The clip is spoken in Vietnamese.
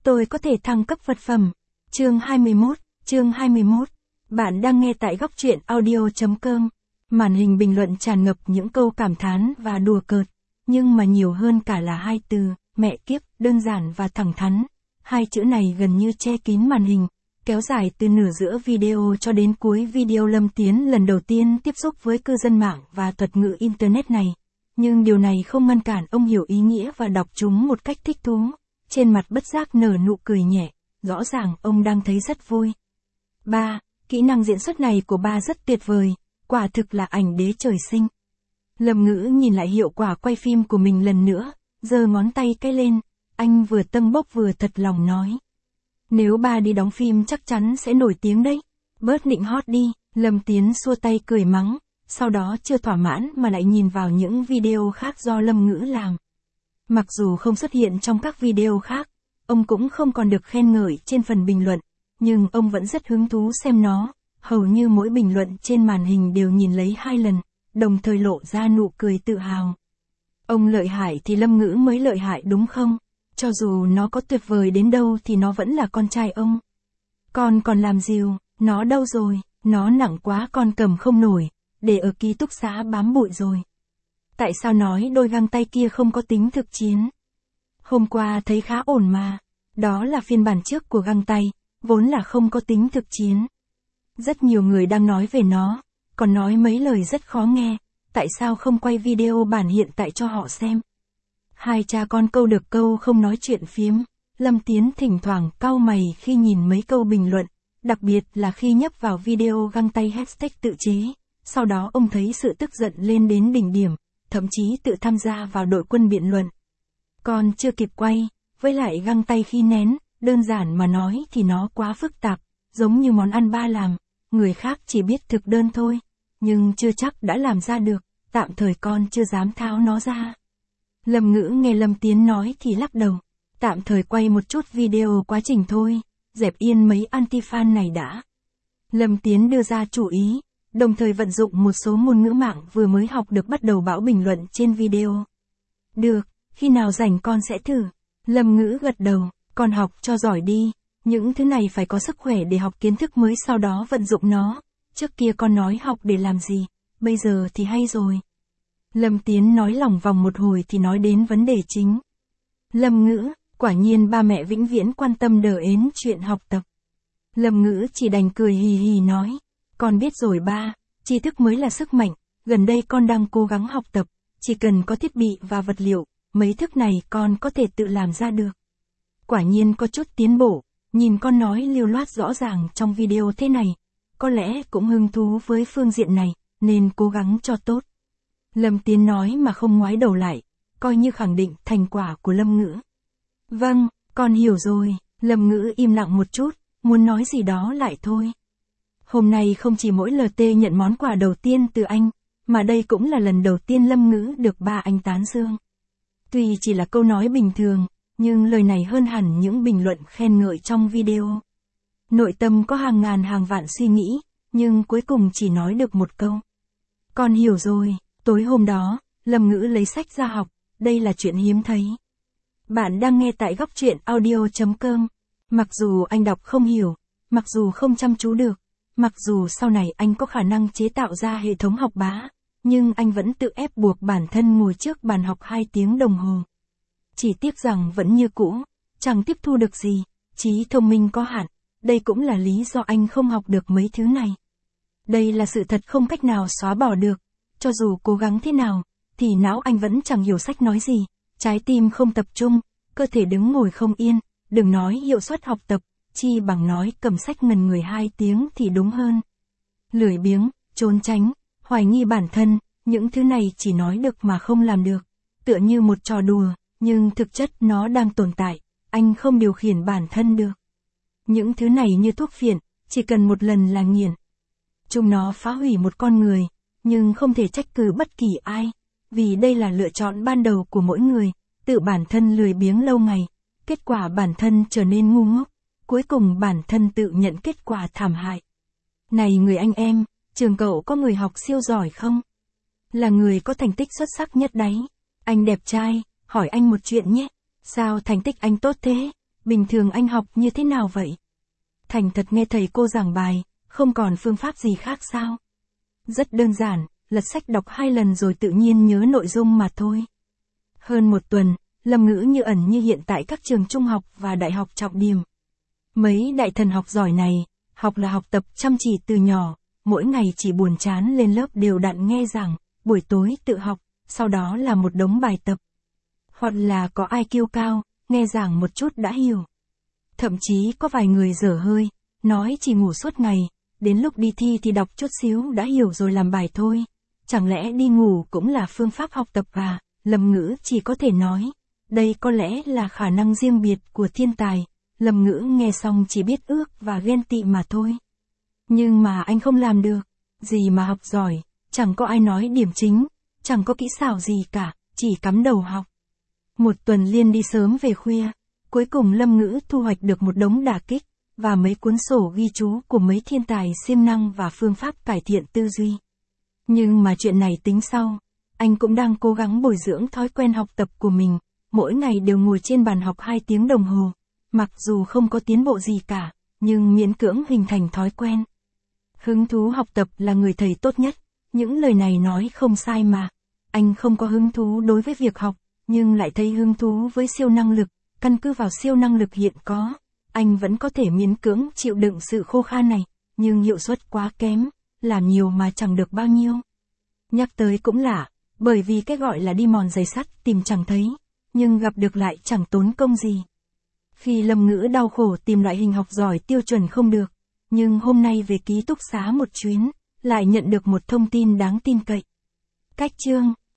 tôi có thể thăng cấp vật phẩm. Chương 21. Bạn đang nghe tại góc truyện audio.com. Màn hình bình luận tràn ngập những câu cảm thán và đùa cợt, nhưng mà nhiều hơn cả là hai từ, mẹ kiếp, đơn giản và thẳng thắn. Hai chữ này gần như che kín màn hình, kéo dài từ nửa giữa video cho đến cuối video. Lâm Tiến lần đầu tiên tiếp xúc với cư dân mạng và thuật ngữ Internet này. Nhưng điều này không ngăn cản ông hiểu ý nghĩa và đọc chúng một cách thích thú. Trên mặt bất giác nở nụ cười nhẹ, rõ ràng ông đang thấy rất vui. 3. Kỹ năng diễn xuất này của ba rất tuyệt vời, quả thực là ảnh đế trời sinh. Lâm Ngữ nhìn lại hiệu quả quay phim của mình lần nữa, giơ ngón tay cái lên, anh vừa tâng bốc vừa thật lòng nói. Nếu ba đi đóng phim chắc chắn sẽ nổi tiếng đấy, bớt nịnh hót đi. Lâm Tiến xua tay cười mắng, sau đó chưa thỏa mãn mà lại nhìn vào những video khác do Lâm Ngữ làm. Mặc dù không xuất hiện trong các video khác, ông cũng không còn được khen ngợi trên phần bình luận, nhưng ông vẫn rất hứng thú xem nó, hầu như mỗi bình luận trên màn hình đều nhìn lấy 2 lần, đồng thời lộ ra nụ cười tự hào. Ông lợi hại thì Lâm Ngữ mới lợi hại đúng không? Cho dù nó có tuyệt vời đến đâu thì nó vẫn là con trai ông. Con còn làm dìu, nó đâu rồi, nó nặng quá con cầm không nổi, để ở ký túc xá bám bụi rồi. Tại sao nói đôi găng tay kia không có tính thực chiến? Hôm qua thấy khá ổn mà, đó là phiên bản trước của găng tay, vốn là không có tính thực chiến. Rất nhiều người đang nói về nó, còn nói mấy lời rất khó nghe, tại sao không quay video bản hiện tại cho họ xem? Hai cha con câu được câu không nói chuyện phiếm. Lâm Tiến thỉnh thoảng cau mày khi nhìn mấy câu bình luận, đặc biệt là khi nhấp vào video găng tay hashtag tự chế. Sau đó ông thấy sự tức giận lên đến đỉnh điểm, thậm chí tự tham gia vào đội quân biện luận. Còn chưa kịp quay, với lại găng tay khi nén, đơn giản mà nói thì nó quá phức tạp, giống như món ăn ba làm, người khác chỉ biết thực đơn thôi, nhưng chưa chắc đã làm ra được, tạm thời con chưa dám tháo nó ra. Lâm Ngữ nghe Lâm Tiến nói thì lắc đầu, tạm thời quay một chút video quá trình thôi, dẹp yên mấy anti-fan này đã. Lâm Tiến đưa ra chủ ý, đồng thời vận dụng một số ngôn ngữ mạng vừa mới học được bắt đầu bão bình luận trên video. Được, khi nào rảnh con sẽ thử. Lâm Ngữ gật đầu, con học cho giỏi đi, những thứ này phải có sức khỏe để học kiến thức mới sau đó vận dụng nó. Trước kia con nói học để làm gì, bây giờ thì hay rồi. Lâm Tiến nói lòng vòng một hồi thì nói đến vấn đề chính. Lâm Ngữ, quả nhiên ba mẹ vĩnh viễn quan tâm đờ ến chuyện học tập. Lâm Ngữ chỉ đành cười hì hì nói, con biết rồi ba, tri thức mới là sức mạnh, gần đây con đang cố gắng học tập, chỉ cần có thiết bị và vật liệu, mấy thức này con có thể tự làm ra được. Quả nhiên có chút tiến bộ, nhìn con nói lưu loát rõ ràng trong video thế này, có lẽ cũng hứng thú với phương diện này, nên cố gắng cho tốt. Lâm Tiến nói mà không ngoái đầu lại, coi như khẳng định thành quả của Lâm Ngữ. Vâng, con hiểu rồi. Lâm Ngữ im lặng một chút, muốn nói gì đó lại thôi. Hôm nay không chỉ mỗi LT nhận món quà đầu tiên từ anh, mà đây cũng là lần đầu tiên Lâm Ngữ được ba anh tán dương. Tuy chỉ là câu nói bình thường, nhưng lời này hơn hẳn những bình luận khen ngợi trong video. Nội tâm có hàng ngàn hàng vạn suy nghĩ, nhưng cuối cùng chỉ nói được một câu. Con hiểu rồi. Tối hôm đó, Lâm Ngữ lấy sách ra học, đây là chuyện hiếm thấy. Bạn đang nghe tại góc truyện audio.com. Mặc dù anh đọc không hiểu, mặc dù không chăm chú được, mặc dù sau này anh có khả năng chế tạo ra hệ thống học bá, nhưng anh vẫn tự ép buộc bản thân ngồi trước bàn học 2 tiếng đồng hồ. Chỉ tiếc rằng vẫn như cũ, chẳng tiếp thu được gì, trí thông minh có hạn, đây cũng là lý do anh không học được mấy thứ này. Đây là sự thật không cách nào xóa bỏ được. Cho dù cố gắng thế nào, thì não anh vẫn chẳng hiểu sách nói gì, trái tim không tập trung, cơ thể đứng ngồi không yên, đừng nói hiệu suất học tập, chi bằng nói cầm sách ngần người 2 tiếng thì đúng hơn. Lười biếng, trốn tránh, hoài nghi bản thân, những thứ này chỉ nói được mà không làm được, tựa như một trò đùa, nhưng thực chất nó đang tồn tại, anh không điều khiển bản thân được. Những thứ này như thuốc phiện, chỉ cần một lần là nghiện. Chúng nó phá hủy một con người. Nhưng không thể trách cứ bất kỳ ai, vì đây là lựa chọn ban đầu của mỗi người, tự bản thân lười biếng lâu ngày, kết quả bản thân trở nên ngu ngốc, cuối cùng bản thân tự nhận kết quả thảm hại. Này người anh em, trường cậu có người học siêu giỏi không? Là người có thành tích xuất sắc nhất đấy. Anh đẹp trai, hỏi anh một chuyện nhé, sao thành tích anh tốt thế? bình thường anh học như thế nào vậy? Thành thật nghe thầy cô giảng bài, không còn phương pháp gì khác sao? Rất đơn giản, lật sách đọc 2 lần rồi tự nhiên nhớ nội dung mà thôi. Hơn 1 tuần, Lâm Ngữ như ẩn như hiện tại các trường trung học và đại học trọng điểm. Mấy đại thần học giỏi này, học là học tập chăm chỉ từ nhỏ, mỗi ngày chỉ buồn chán lên lớp đều đặn nghe giảng, buổi tối tự học, sau đó là một đống bài tập. Hoặc là có IQ cao, nghe giảng một chút đã hiểu. Thậm chí có vài người dở hơi, nói chỉ ngủ suốt ngày, đến lúc đi thi thì đọc chút xíu đã hiểu rồi làm bài thôi. Chẳng lẽ đi ngủ cũng là phương pháp học tập à? Lâm Ngữ chỉ có thể nói, đây có lẽ là khả năng riêng biệt của thiên tài. Lâm Ngữ nghe xong chỉ biết ước và ghen tị mà thôi. Nhưng mà anh không làm được, gì mà học giỏi, chẳng có ai nói điểm chính, chẳng có kỹ xảo gì cả, chỉ cắm đầu học. 1 tuần liên đi sớm về khuya, cuối cùng Lâm Ngữ thu hoạch được một đống đả kích, và mấy cuốn sổ ghi chú của mấy thiên tài siêng năng và phương pháp cải thiện tư duy. Nhưng mà chuyện này tính sau, anh cũng đang cố gắng bồi dưỡng thói quen học tập của mình, mỗi ngày đều ngồi trên bàn học 2 tiếng đồng hồ, mặc dù không có tiến bộ gì cả, nhưng miễn cưỡng hình thành thói quen. Hứng thú học tập là người thầy tốt nhất, những lời này nói không sai mà. Anh không có hứng thú đối với việc học, nhưng lại thấy hứng thú với siêu năng lực, căn cứ vào siêu năng lực hiện có. Anh vẫn có thể miễn cưỡng chịu đựng sự khô khan này, nhưng hiệu suất quá kém, làm nhiều mà chẳng được bao nhiêu. Nhắc tới cũng lạ, bởi vì cái gọi là đi mòn giày sắt tìm chẳng thấy, nhưng gặp được lại chẳng tốn công gì. Khi Lâm Ngữ đau khổ tìm loại hình học giỏi tiêu chuẩn không được, nhưng hôm nay về ký túc xá một chuyến, lại nhận được một thông tin đáng tin cậy. Cách chương